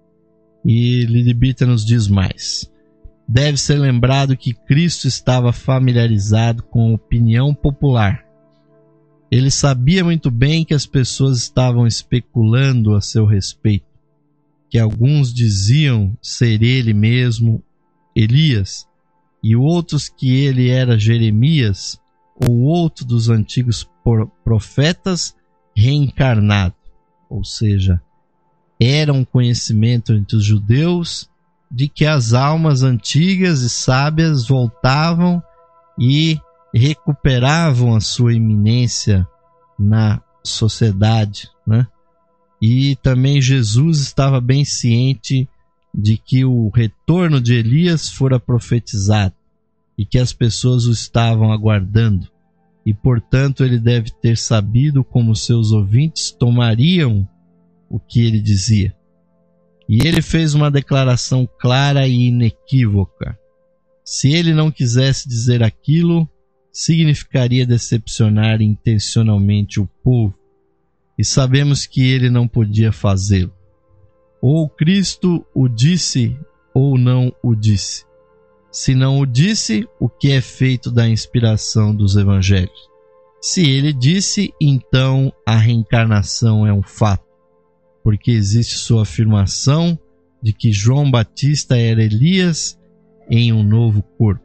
E Lidibita nos diz mais: deve ser lembrado que Cristo estava familiarizado com a opinião popular. Ele sabia muito bem que as pessoas estavam especulando a seu respeito, que alguns diziam ser ele mesmo Elias, e outros que ele era Jeremias ou outro dos antigos profetas reencarnado. Ou seja, era um conhecimento entre os judeus de que as almas antigas e sábias voltavam e recuperavam a sua iminência na sociedade, né? E também Jesus estava bem ciente de que o retorno de Elias fora profetizado e que as pessoas o estavam aguardando, e portanto ele deve ter sabido como seus ouvintes tomariam o que ele dizia. E ele fez uma declaração clara e inequívoca. Se ele não quisesse dizer aquilo, significaria decepcionar intencionalmente o povo, e sabemos que ele não podia fazê-lo. Ou Cristo o disse ou não o disse. Se não o disse, o que é feito da inspiração dos evangelhos? Se ele disse, então a reencarnação é um fato, porque existe sua afirmação de que João Batista era Elias em um novo corpo.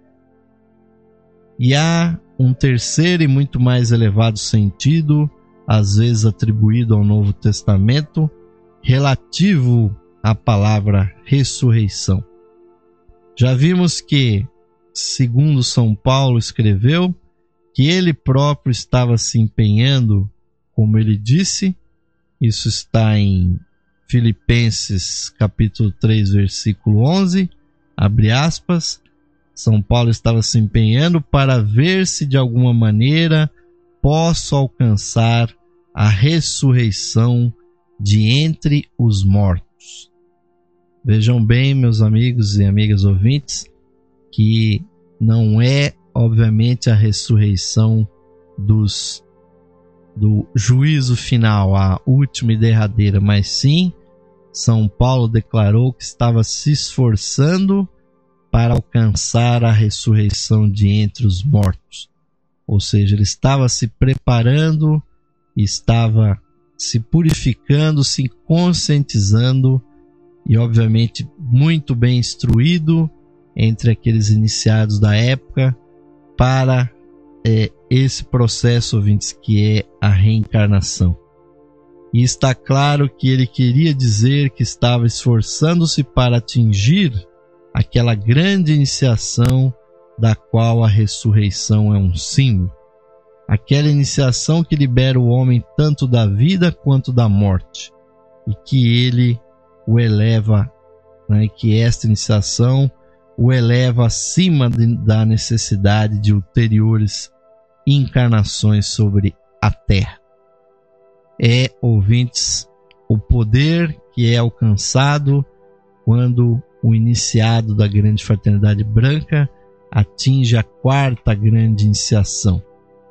E há um terceiro e muito mais elevado sentido, às vezes atribuído ao Novo Testamento, relativo à palavra ressurreição. Já vimos que, segundo São Paulo escreveu, que ele próprio estava se empenhando, como ele disse. Isso está em Filipenses capítulo três, versículo onze, abre aspas. São Paulo estava se empenhando para ver se de alguma maneira posso alcançar a ressurreição de entre os mortos. Vejam bem, meus amigos e amigas ouvintes, que não é, obviamente, a ressurreição dos, do juízo final, a última e derradeira, mas sim, São Paulo declarou que estava se esforçando para alcançar a ressurreição de entre os mortos. Ou seja, ele estava se preparando, estava se purificando, se conscientizando e, obviamente, muito bem instruído entre aqueles iniciados da época para é, esse processo, ouvintes, que é a reencarnação. E está claro que ele queria dizer que estava esforçando-se para atingir aquela grande iniciação da qual a ressurreição é um símbolo. aquela iniciação que libera o homem tanto da vida quanto da morte, e que ele o eleva, né, que esta iniciação o eleva acima de, da necessidade de ulteriores encarnações sobre a terra. É, ouvintes, o poder que é alcançado quando o iniciado da grande fraternidade branca atinge a quarta grande iniciação,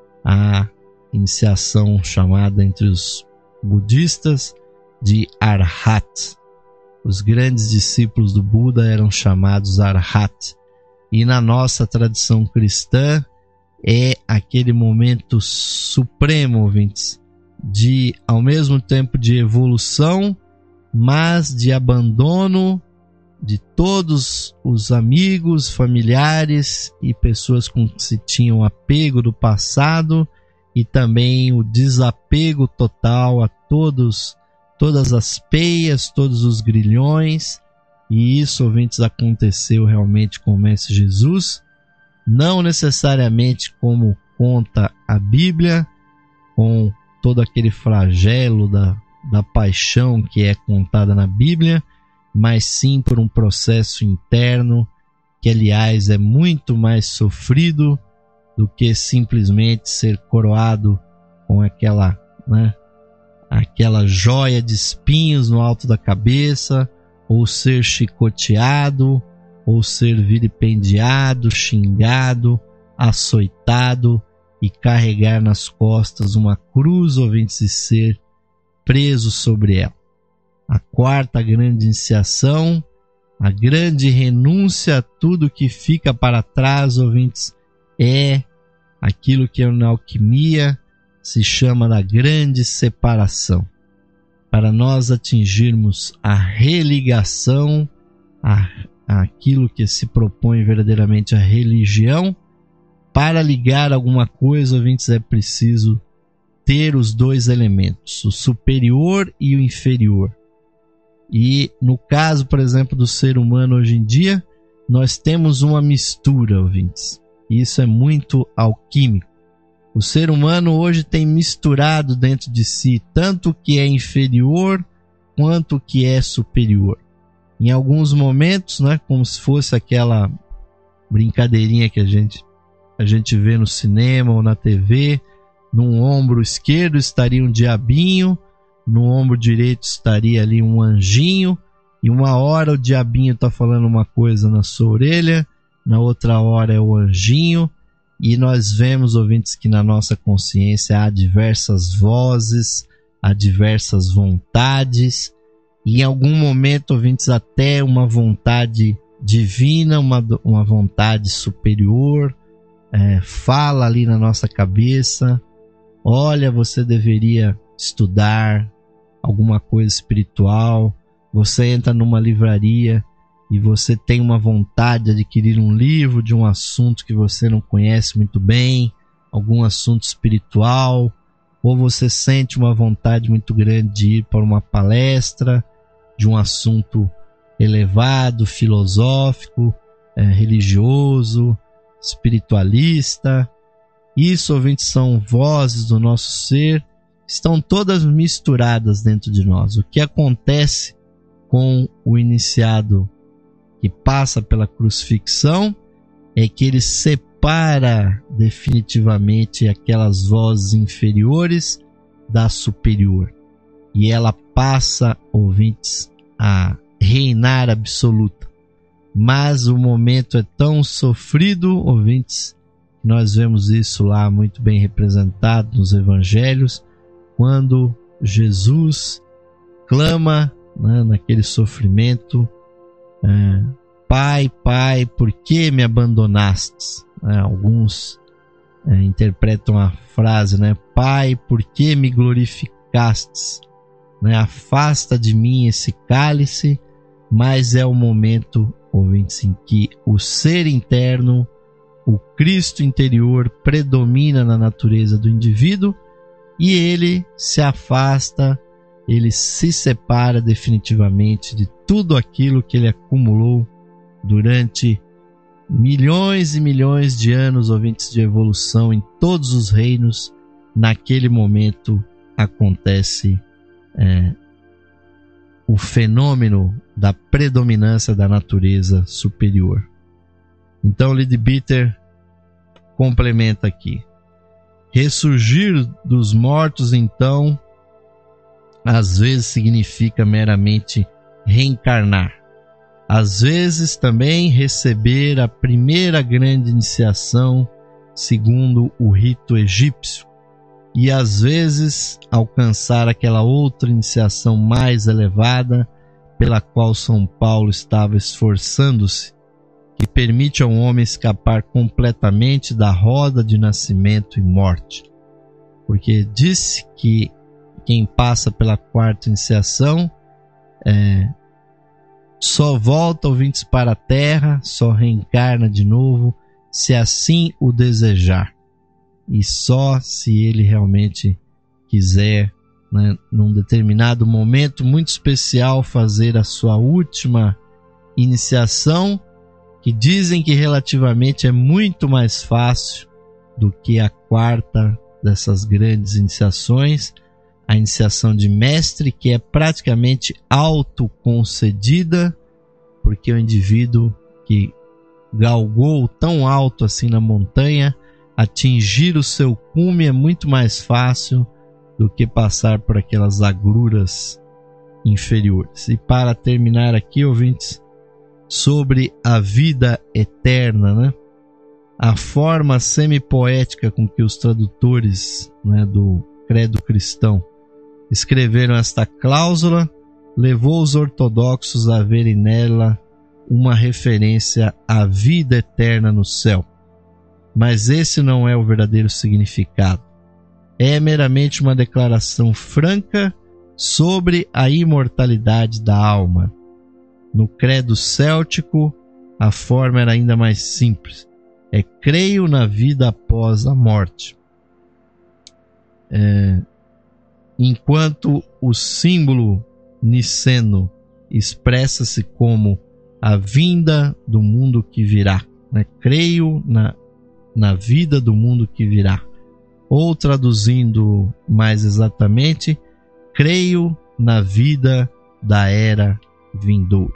a iniciação chamada entre os budistas de Arhat. Os grandes discípulos do Buda eram chamados Arhat, e na nossa tradição cristã é aquele momento supremo, ouvintes, de, ao mesmo tempo, de evolução, mas de abandono de todos os amigos, familiares e pessoas com que se tinham apego do passado, e também o desapego total a todos, todas as peias, todos os grilhões. E isso, ouvintes, aconteceu realmente com o Mestre Jesus, não necessariamente como conta a Bíblia, com todo aquele flagelo da, da paixão que é contada na Bíblia, mas sim por um processo interno que, aliás, é muito mais sofrido do que simplesmente ser coroado com aquela, né, aquela joia de espinhos no alto da cabeça, ou ser chicoteado, ou ser vilipendiado, xingado, açoitado e carregar nas costas uma cruz, ouvintes, e ser preso sobre ela. A quarta grande iniciação, a grande renúncia a tudo que fica para trás, ouvintes, é aquilo que na alquimia se chama da grande separação. Para nós atingirmos a religação, a, aquilo que se propõe verdadeiramente a religião, para ligar alguma coisa, ouvintes, é preciso ter os dois elementos, o superior e o inferior. E no caso, por exemplo, do ser humano hoje em dia, nós temos uma mistura, ouvintes. Isso é muito alquímico. O ser humano hoje tem misturado dentro de si tanto o que é inferior quanto o que é superior. Em alguns momentos, né, como se fosse aquela brincadeirinha que a gente, a gente vê no cinema ou na T V, num ombro esquerdo estaria um diabinho, no ombro direito estaria ali um anjinho, e uma hora o diabinho está falando uma coisa na sua orelha, na outra hora é o anjinho. E nós vemos, ouvintes, que na nossa consciência há diversas vozes, há diversas vontades, e em algum momento, ouvintes, até uma vontade divina, uma, uma vontade superior, é, fala ali na nossa cabeça: olha, você deveria estudar alguma coisa espiritual. Você entra numa livraria e você tem uma vontade de adquirir um livro de um assunto que você não conhece muito bem, algum assunto espiritual, ou você sente uma vontade muito grande de ir para uma palestra de um assunto elevado, filosófico, é, religioso, espiritualista. Isso, ouvintes, são vozes do nosso ser, estão todas misturadas dentro de nós. O que acontece com o iniciado que passa pela crucifixão é que ele separa definitivamente aquelas vozes inferiores da superior, e ela passa, ouvintes, a reinar absoluta. Mas o momento é tão sofrido, ouvintes, que nós vemos isso lá muito bem representado nos evangelhos, quando Jesus clama, né, naquele sofrimento: É, Pai, Pai, por que me abandonastes? É, alguns é, interpretam a frase, né? Pai, por que me glorificastes? Né? Afasta de mim esse cálice. Mas é o momento, ouvintes, em que o ser interno, o Cristo interior, predomina na natureza do indivíduo, e ele se afasta, ele se separa definitivamente de tudo aquilo que ele acumulou durante milhões e milhões de anos, ouvintes, de evolução em todos os reinos. Naquele momento acontece é, o fenômeno da predominância da natureza superior. Então Leadbeater complementa aqui: ressurgir dos mortos, então, às vezes significa meramente reencarnar. Às vezes também receber a primeira grande iniciação segundo o rito egípcio, e às vezes alcançar aquela outra iniciação mais elevada pela qual São Paulo estava esforçando-se, que permite ao homem escapar completamente da roda de nascimento e morte. Porque disse que quem passa pela quarta iniciação é, só volta, ouvintes, para a terra, só reencarna de novo, se assim o desejar. E só se ele realmente quiser, né, num determinado momento muito especial, fazer a sua última iniciação, que dizem que relativamente é muito mais fácil do que a quarta dessas grandes iniciações, a iniciação de mestre, que é praticamente autoconcedida, porque o indivíduo que galgou tão alto assim na montanha, atingir o seu cume é muito mais fácil do que passar por aquelas agruras inferiores. E para terminar aqui, ouvintes, sobre a vida eterna, né? A forma semipoética com que os tradutores, né, do credo cristão escreveram esta cláusula levou os ortodoxos a verem nela uma referência à vida eterna no céu. Mas esse não é o verdadeiro significado. É meramente uma declaração franca sobre a imortalidade da alma. No credo céltico, a forma era ainda mais simples. É: creio na vida após a morte. É, enquanto o símbolo niceno expressa-se como a vinda do mundo que virá. Né? Creio na, na vida do mundo que virá. Ou, traduzindo mais exatamente, creio na vida da era vindoura.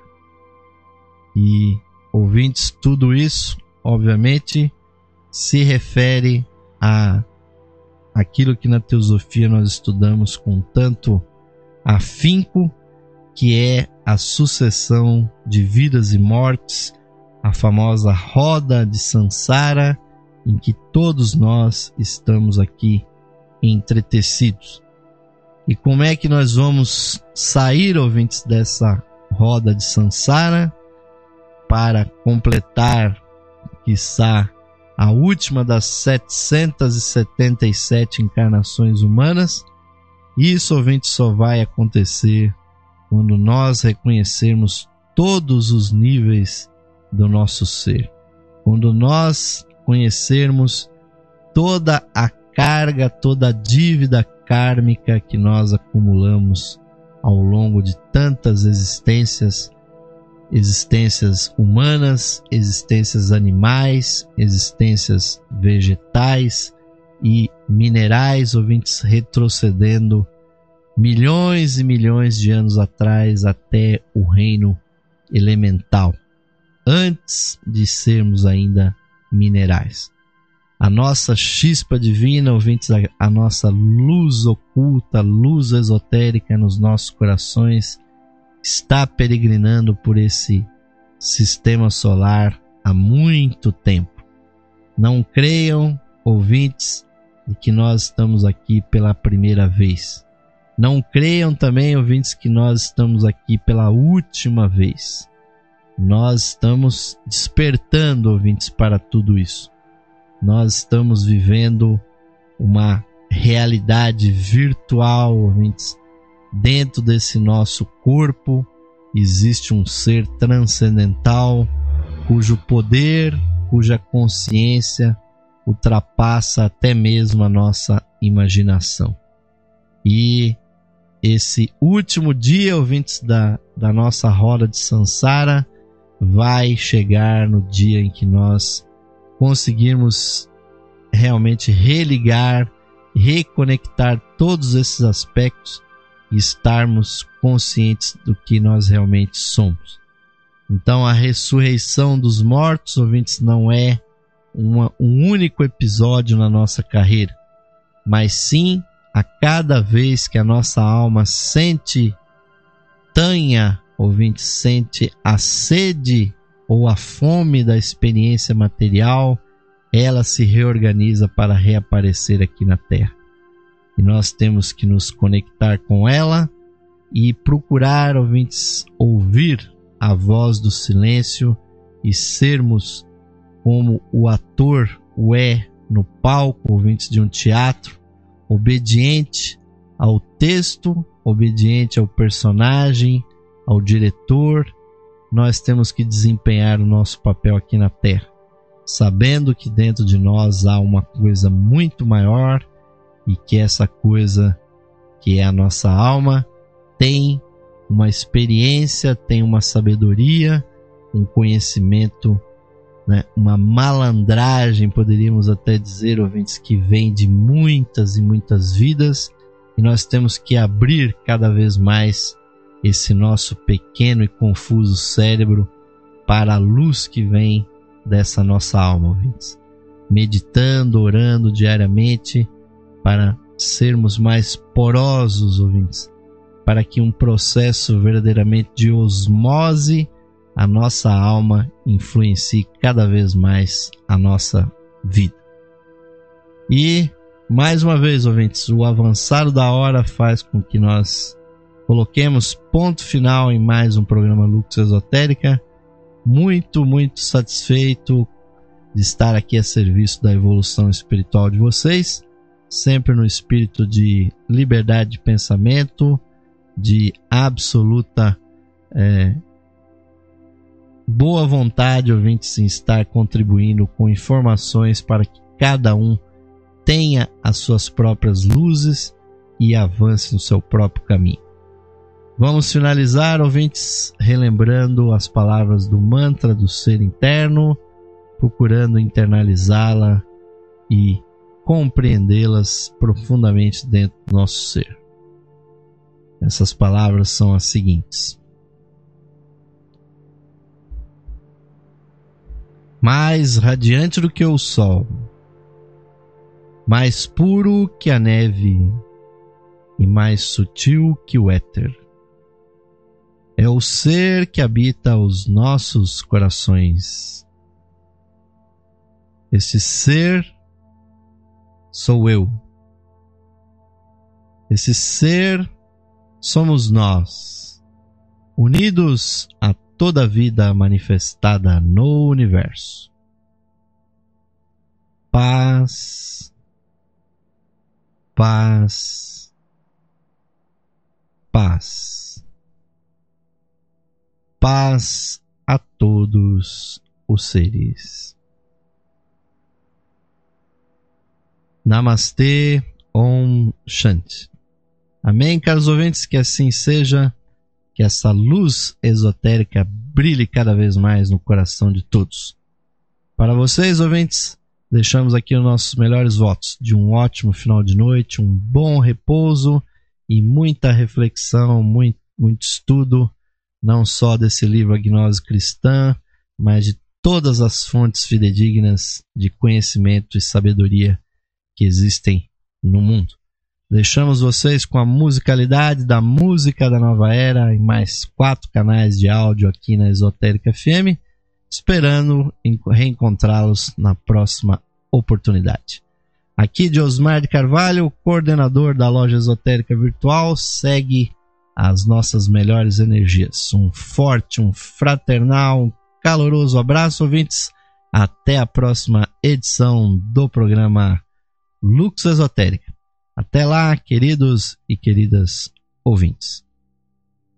E, ouvintes, tudo isso, obviamente, se refere a aquilo que na teosofia nós estudamos com tanto afinco, que é a sucessão de vidas e mortes, a famosa roda de Sansara, em que todos nós estamos aqui entretecidos. E como é que nós vamos sair, ouvintes, dessa roda de Sansara para completar, quiçá, a última das setecentas e setenta e sete encarnações humanas? Isso, ouvintes, só vai acontecer quando nós reconhecermos todos os níveis do nosso ser. Quando nós conhecermos toda a carga, toda a dívida kármica que nós acumulamos ao longo de tantas existências, existências humanas, existências animais, existências vegetais e minerais, ouvintes, retrocedendo milhões e milhões de anos atrás até o reino elemental, antes de sermos ainda minerais. A nossa chispa divina, ouvintes, a, a nossa luz oculta, luz esotérica nos nossos corações, está peregrinando por esse sistema solar há muito tempo. Não creiam, ouvintes, de que nós estamos aqui pela primeira vez. Não creiam também, ouvintes, que nós estamos aqui pela última vez. Nós estamos despertando, ouvintes, para tudo isso. Nós estamos vivendo uma realidade virtual, ouvintes. Dentro desse nosso corpo existe um ser transcendental, cujo poder, cuja consciência ultrapassa até mesmo a nossa imaginação. E esse último dia, ouvintes, da, da nossa roda de Sansara, vai chegar no dia em que nós conseguirmos realmente religar, reconectar todos esses aspectos e estarmos conscientes do que nós realmente somos. Então, a ressurreição dos mortos, ouvintes, não é uma, um único episódio na nossa carreira, mas sim a cada vez que a nossa alma sente tanha, ouvinte, sente a sede ou a fome da experiência material, ela se reorganiza para reaparecer aqui na Terra. E nós temos que nos conectar com ela e procurar, ouvintes, ouvir a voz do silêncio e sermos como o ator o é no palco, ouvintes, de um teatro, obediente ao texto, obediente ao personagem, ao diretor. Nós temos que desempenhar o nosso papel aqui na Terra, sabendo que dentro de nós há uma coisa muito maior e que essa coisa, que é a nossa alma, tem uma experiência, tem uma sabedoria, um conhecimento, né, uma malandragem, poderíamos até dizer, ouvintes, que vem de muitas e muitas vidas, e nós temos que abrir cada vez mais esse nosso pequeno e confuso cérebro para a luz que vem dessa nossa alma, ouvintes. Meditando, orando diariamente para sermos mais porosos, ouvintes, para que um processo verdadeiramente de osmose a nossa alma influencie cada vez mais a nossa vida. E, mais uma vez, ouvintes, o avançar da hora faz com que nós coloquemos ponto final em mais um programa Lux Esotérica. Muito, muito satisfeito de estar aqui a serviço da evolução espiritual de vocês, sempre no espírito de liberdade de pensamento, de absoluta é, boa vontade, ouvintes, em estar contribuindo com informações para que cada um tenha as suas próprias luzes e avance no seu próprio caminho. Vamos finalizar, ouvintes, relembrando as palavras do mantra do ser interno, procurando internalizá-la e compreendê-las profundamente dentro do nosso ser. Essas palavras são as seguintes: mais radiante do que o sol, mais puro que a neve e mais sutil que o éter, é o ser que habita os nossos corações. Esse ser sou eu. Esse ser somos nós, unidos a toda a vida manifestada no universo. Paz, paz, paz. Paz a todos os seres. Namastê, Om Shanti. Amém, caros ouvintes, que assim seja, que essa luz esotérica brilhe cada vez mais no coração de todos. Para vocês, ouvintes, deixamos aqui os nossos melhores votos de um ótimo final de noite, um bom repouso e muita reflexão, muito, muito estudo, não só desse livro A Gnose Cristã, mas de todas as fontes fidedignas de conhecimento e sabedoria que existem no mundo. Deixamos vocês com a musicalidade da música da nova era em mais quatro canais de áudio aqui na Esotérica F M, esperando reencontrá-los na próxima oportunidade. Aqui de Osmar de Carvalho, coordenador da loja esotérica virtual, segue as nossas melhores energias. Um forte, um fraternal, um caloroso abraço, ouvintes. Até a próxima edição do programa Lux Esotérica. Até lá, queridos e queridas ouvintes.